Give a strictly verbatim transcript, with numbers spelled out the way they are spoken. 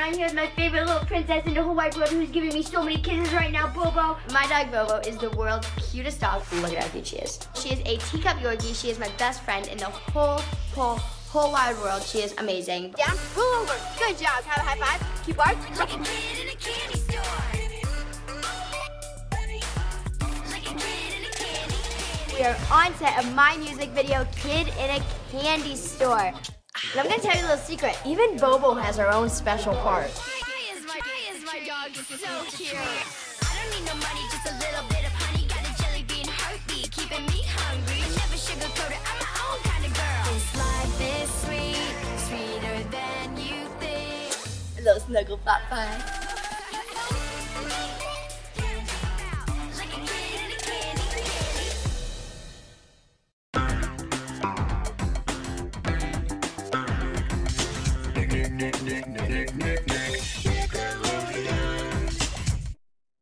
I'm here with my favorite little princess in the whole wide world who's giving me so many kisses right now, Bobo. My dog Bobo is the world's cutest dog. Look at how cute she is. She is a teacup Yorkie. She is my best friend in the whole, whole, whole wide world. She is amazing. Down, roll over. Good job. Have a high five. Keep barking. Like a kid in a candy store. Like a kid in a candy, candy. We are on set of my music video, Kid in a Candy Store. And I'm gonna tell you a little secret. Even Bobo has her own special part. Why is my, why is my dog so cute? I don't need no money, just a little bit of honey. Got a jelly bean heartbeat, keeping me hungry. Never sugarcoated, I'm my own kind of girl. This life is sweet, sweeter than you think. A little snuggle pop pie. Like a kid in a candy, candy. Nick, Nick, Nick, Nick, Nick, Nick, Nick.